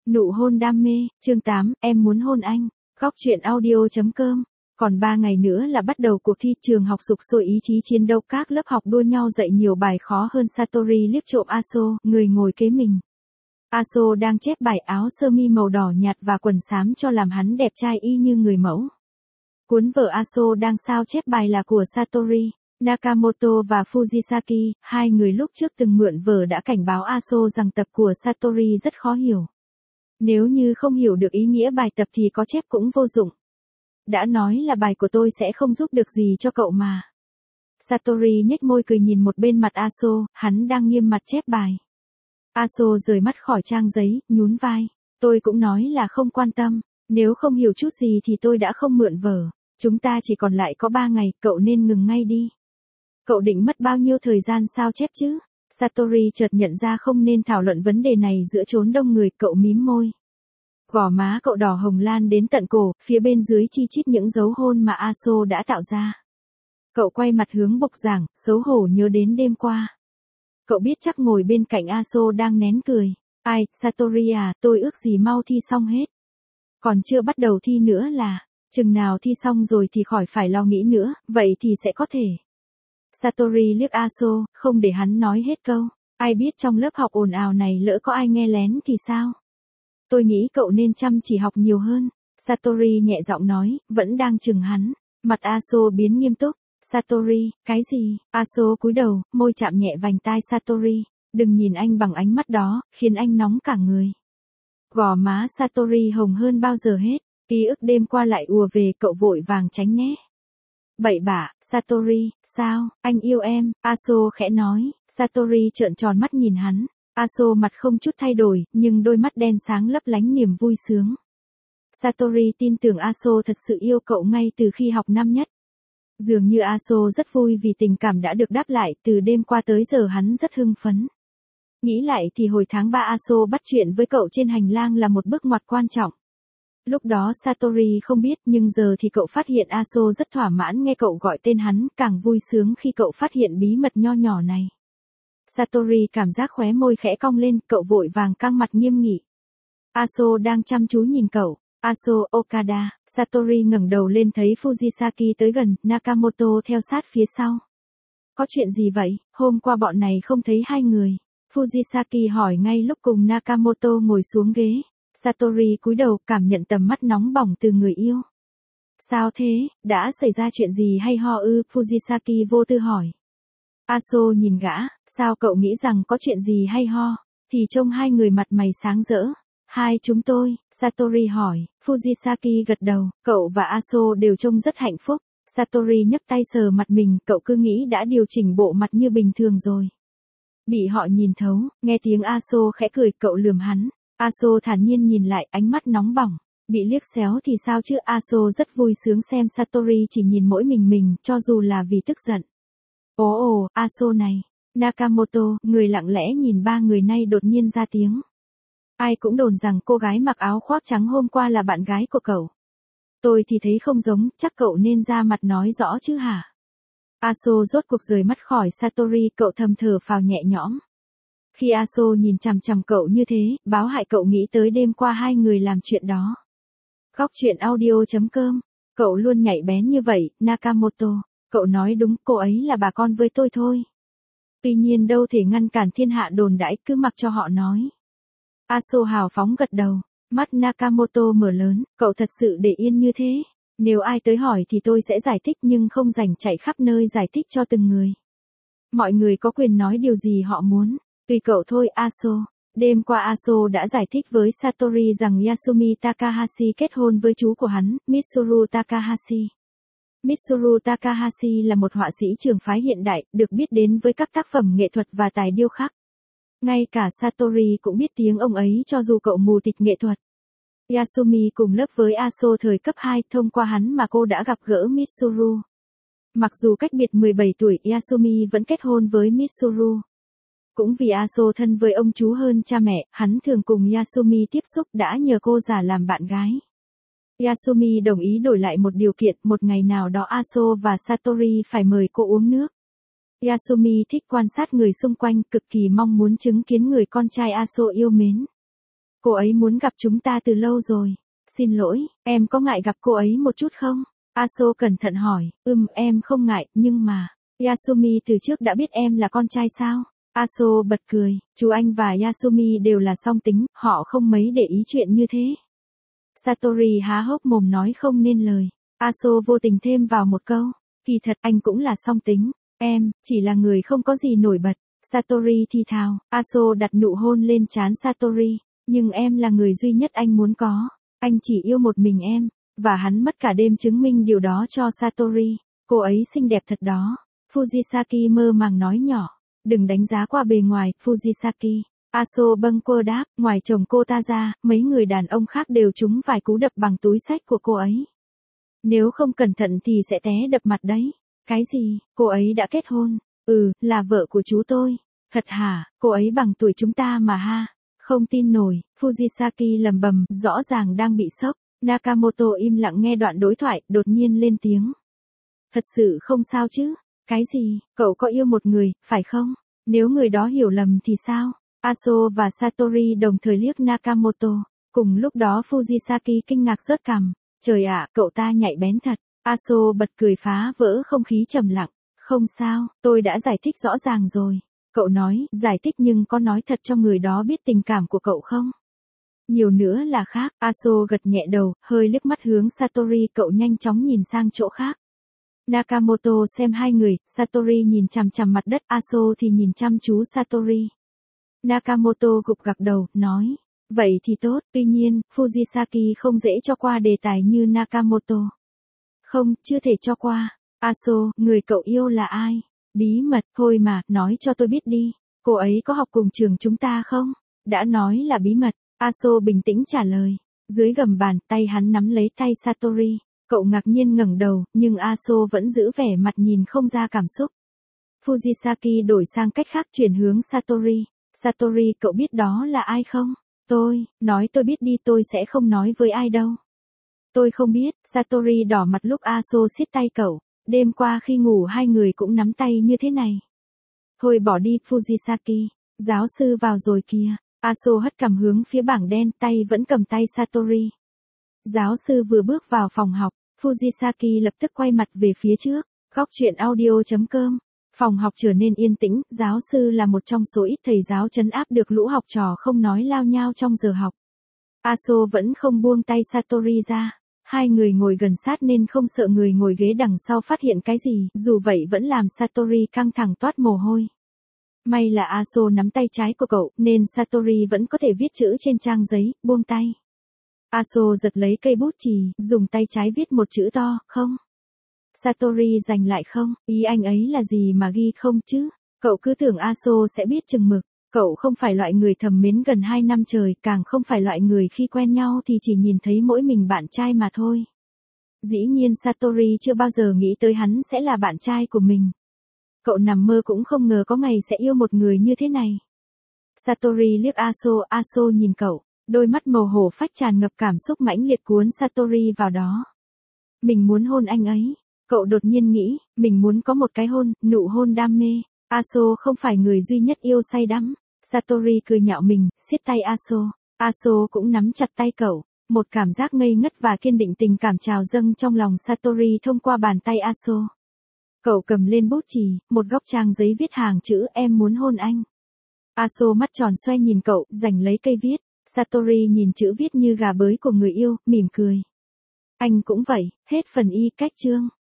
Nụ hôn đam mê, chương 8, em muốn hôn anh. Góc truyện audio.com. Còn 3 ngày nữa là bắt đầu cuộc thi, trường học sục sôi ý chí chiến đấu, các lớp học đua nhau dạy nhiều bài khó hơn. Satori liếc trộm Aso, người ngồi kế mình. Aso đang chép bài, áo sơ mi màu đỏ nhạt và quần xám cho làm hắn đẹp trai y như người mẫu. Cuốn vở Aso đang sao chép bài là của Satori. Nakamoto và Fujisaki, hai người lúc trước từng mượn vở đã cảnh báo Aso rằng tập của Satori rất khó hiểu. Nếu như không hiểu được ý nghĩa bài tập thì có chép cũng vô dụng. Đã nói là bài của tôi sẽ không giúp được gì cho cậu mà. Satori nhếch môi cười nhìn một bên mặt Aso, hắn đang nghiêm mặt chép bài. Aso rời mắt khỏi trang giấy, nhún vai. Tôi cũng nói là không quan tâm, nếu không hiểu chút gì thì tôi đã không mượn vở. Chúng ta chỉ còn lại có 3 ngày, cậu nên ngừng ngay đi. Cậu định mất bao nhiêu thời gian sao chép chứ? Satori chợt nhận ra không nên thảo luận vấn đề này giữa chốn đông người, cậu mím môi. Gò má cậu đỏ hồng lan đến tận cổ, phía bên dưới chi chít những dấu hôn mà Aso đã tạo ra. Cậu quay mặt hướng bục giảng, xấu hổ nhớ đến đêm qua. Cậu biết chắc ngồi bên cạnh Aso đang nén cười. Ai, Satori à, tôi ước gì mau thi xong hết. Còn chưa bắt đầu thi nữa là, chừng nào thi xong rồi thì khỏi phải lo nghĩ nữa, vậy thì sẽ có thể. Satori liếc Aso, không để hắn nói hết câu. Ai biết trong lớp học ồn ào này lỡ có ai nghe lén thì sao? Tôi nghĩ cậu nên chăm chỉ học nhiều hơn. Satori nhẹ giọng nói, vẫn đang chừng hắn. Mặt Aso biến nghiêm túc. Satori, cái gì? Aso cúi đầu, môi chạm nhẹ vành tai Satori. Đừng nhìn anh bằng ánh mắt đó, khiến anh nóng cả người. Gò má Satori hồng hơn bao giờ hết. Ký ức đêm qua lại ùa về, cậu vội vàng tránh né. Bậy bạ, Satori, sao, anh yêu em, Aso khẽ nói. Satori trợn tròn mắt nhìn hắn. Aso mặt không chút thay đổi, nhưng đôi mắt đen sáng lấp lánh niềm vui sướng. Satori tin tưởng Aso thật sự yêu cậu ngay từ khi học năm nhất. Dường như Aso rất vui vì tình cảm đã được đáp lại, từ đêm qua tới giờ hắn rất hưng phấn. Nghĩ lại thì hồi tháng 3 Aso bắt chuyện với cậu trên hành lang là một bước ngoặt quan trọng. Lúc đó Satori không biết, nhưng giờ thì cậu phát hiện Aso rất thỏa mãn nghe cậu gọi tên hắn, càng vui sướng khi cậu phát hiện bí mật nho nhỏ này. Satori cảm giác khóe môi khẽ cong lên, cậu vội vàng căng mặt nghiêm nghị. Aso đang chăm chú nhìn cậu. Aso, Okada. Satori ngẩng đầu lên thấy Fujisaki tới gần, Nakamoto theo sát phía sau. Có chuyện gì vậy, hôm qua bọn này không thấy hai người. Fujisaki hỏi ngay lúc cùng Nakamoto ngồi xuống ghế. Satori cúi đầu, cảm nhận tầm mắt nóng bỏng từ người yêu. Sao thế, đã xảy ra chuyện gì hay ho ư? Fujisaki vô tư hỏi. Aso nhìn gã, sao cậu nghĩ rằng có chuyện gì hay ho? Thì trông hai người mặt mày sáng rỡ. Hai chúng tôi, Satori hỏi. Fujisaki gật đầu, cậu và Aso đều trông rất hạnh phúc. Satori nhấc tay sờ mặt mình, cậu cứ nghĩ đã điều chỉnh bộ mặt như bình thường rồi. Bị họ nhìn thấu, nghe tiếng Aso khẽ cười, cậu lườm hắn. Aso thản nhiên nhìn lại, ánh mắt nóng bỏng. Bị liếc xéo thì sao chứ? Aso rất vui sướng xem Satori chỉ nhìn mỗi mình, cho dù là vì tức giận. Ồ, Aso này. Nakamoto, người lặng lẽ nhìn ba người nay đột nhiên ra tiếng. Ai cũng đồn rằng cô gái mặc áo khoác trắng hôm qua là bạn gái của cậu. Tôi thì thấy không giống, chắc cậu nên ra mặt nói rõ chứ hả? Aso rốt cuộc rời mắt khỏi Satori, cậu thầm thở phào nhẹ nhõm. Khi Aso nhìn chằm chằm cậu như thế, báo hại cậu nghĩ tới đêm qua hai người làm chuyện đó. Góc truyện audio.com. Cậu luôn nhạy bén như vậy, Nakamoto. Cậu nói đúng, cô ấy là bà con với tôi thôi. Tuy nhiên đâu thể ngăn cản thiên hạ đồn đãi, cứ mặc cho họ nói. Aso hào phóng gật đầu. Mắt Nakamoto mở lớn, cậu thật sự để yên như thế. Nếu ai tới hỏi thì tôi sẽ giải thích, nhưng không rảnh chạy khắp nơi giải thích cho từng người. Mọi người có quyền nói điều gì họ muốn. Tùy cậu thôi, Aso. Đêm qua Aso đã giải thích với Satori rằng Yasumi Takahashi kết hôn với chú của hắn, Mitsuru Takahashi. Mitsuru Takahashi là một họa sĩ trường phái hiện đại, được biết đến với các tác phẩm nghệ thuật và tài điêu khắc. Ngay cả Satori cũng biết tiếng ông ấy cho dù cậu mù tịch nghệ thuật. Yasumi cùng lớp với Aso thời cấp 2, thông qua hắn mà cô đã gặp gỡ Mitsuru. Mặc dù cách biệt 17 tuổi, Yasumi vẫn kết hôn với Mitsuru. Cũng vì Aso thân với ông chú hơn cha mẹ, hắn thường cùng Yasumi tiếp xúc, đã nhờ cô giả làm bạn gái. Yasumi đồng ý đổi lại một điều kiện, một ngày nào đó Aso và Satori phải mời cô uống nước. Yasumi thích quan sát người xung quanh, cực kỳ mong muốn chứng kiến người con trai Aso yêu mến. Cô ấy muốn gặp chúng ta từ lâu rồi. Xin lỗi, em có ngại gặp cô ấy một chút không? Aso cẩn thận hỏi, em không ngại, nhưng mà, Yasumi từ trước đã biết em là con trai sao? Aso bật cười, chú anh và Yasumi đều là song tính, họ không mấy để ý chuyện như thế. Satori há hốc mồm nói không nên lời. Aso vô tình thêm vào một câu, kỳ thật anh cũng là song tính, em, chỉ là người không có gì nổi bật. Satori thì thào, Aso đặt nụ hôn lên trán Satori, nhưng em là người duy nhất anh muốn có, anh chỉ yêu một mình em, và hắn mất cả đêm chứng minh điều đó cho Satori, cô ấy xinh đẹp thật đó. Fujisaki mơ màng nói nhỏ, đừng đánh giá qua bề ngoài, Fujisaki. Aso bâng quơ đáp, ngoài chồng cô ta ra, mấy người đàn ông khác đều trúng vài cú đập bằng túi xách của cô ấy. Nếu không cẩn thận thì sẽ té đập mặt đấy. Cái gì, cô ấy đã kết hôn? Là vợ của chú tôi. Thật hả, cô ấy bằng tuổi chúng ta mà ha. Không tin nổi, Fujisaki lầm bầm, rõ ràng đang bị sốc. Nakamoto im lặng nghe đoạn đối thoại, đột nhiên lên tiếng. Thật sự không sao chứ? Cái gì, cậu có yêu một người, phải không? Nếu người đó hiểu lầm thì sao? Aso và Satori đồng thời liếc Nakamoto. Cùng lúc đó Fujisaki kinh ngạc rớt cằm. Trời ạ, cậu ta nhạy bén thật. Aso bật cười phá vỡ không khí trầm lặng. Không sao, tôi đã giải thích rõ ràng rồi. Cậu nói, giải thích nhưng có nói thật cho người đó biết tình cảm của cậu không? Nhiều nữa là khác. Aso gật nhẹ đầu, hơi liếc mắt hướng Satori, cậu nhanh chóng nhìn sang chỗ khác. Nakamoto xem hai người, Satori nhìn chằm chằm mặt đất, Aso thì nhìn chăm chú Satori. Nakamoto gục gặc đầu, nói, vậy thì tốt, tuy nhiên, Fujisaki không dễ cho qua đề tài như Nakamoto. Không, chưa thể cho qua. Aso, người cậu yêu là ai? Bí mật, thôi mà, nói cho tôi biết đi. Cô ấy có học cùng trường chúng ta không? Đã nói là bí mật. Aso bình tĩnh trả lời. Dưới gầm bàn, tay hắn nắm lấy tay Satori. Cậu ngạc nhiên ngẩng đầu, nhưng Aso vẫn giữ vẻ mặt nhìn không ra cảm xúc. Fujisaki đổi sang cách khác chuyển hướng Satori. Satori, cậu biết đó là ai không? Nói tôi biết đi, tôi sẽ không nói với ai đâu. Tôi không biết, Satori đỏ mặt lúc Aso siết tay cậu. Đêm qua khi ngủ hai người cũng nắm tay như thế này. Thôi bỏ đi, Fujisaki. Giáo sư vào rồi kìa. Aso hất cằm hướng phía bảng đen, tay vẫn cầm tay Satori. Giáo sư vừa bước vào phòng học, Fujisaki lập tức quay mặt về phía trước. Góc truyện audio.com. Phòng học trở nên yên tĩnh, giáo sư là một trong số ít thầy giáo trấn áp được lũ học trò không nói lao nhao trong giờ học. Aso vẫn không buông tay Satori ra. Hai người ngồi gần sát nên không sợ người ngồi ghế đằng sau phát hiện cái gì, dù vậy vẫn làm Satori căng thẳng toát mồ hôi. May là Aso nắm tay trái của cậu, nên Satori vẫn có thể viết chữ trên trang giấy, buông tay. Aso giật lấy cây bút chì, dùng tay trái viết một chữ to, không. Satori giành lại không, ý anh ấy là gì mà ghi không chứ? Cậu cứ tưởng Aso sẽ biết chừng mực. Cậu không phải loại người thầm mến gần 2 năm trời, càng không phải loại người khi quen nhau thì chỉ nhìn thấy mỗi mình bạn trai mà thôi. Dĩ nhiên Satori chưa bao giờ nghĩ tới hắn sẽ là bạn trai của mình. Cậu nằm mơ cũng không ngờ có ngày sẽ yêu một người như thế này. Satori liếc Aso nhìn cậu, đôi mắt màu hổ phách tràn ngập cảm xúc mãnh liệt cuốn Satori vào đó. Mình muốn hôn anh ấy. Cậu đột nhiên nghĩ, mình muốn có một cái hôn, nụ hôn đam mê. Aso không phải người duy nhất yêu say đắm. Satori cười nhạo mình, siết tay Aso. Aso cũng nắm chặt tay cậu. Một cảm giác ngây ngất và kiên định tình cảm trào dâng trong lòng Satori thông qua bàn tay Aso. Cậu cầm lên bút chì, một góc trang giấy viết hàng chữ em muốn hôn anh. Aso mắt tròn xoay nhìn cậu, giành lấy cây viết. Satori nhìn chữ viết như gà bới của người yêu, mỉm cười. Anh cũng vậy, hết phần y cách chương.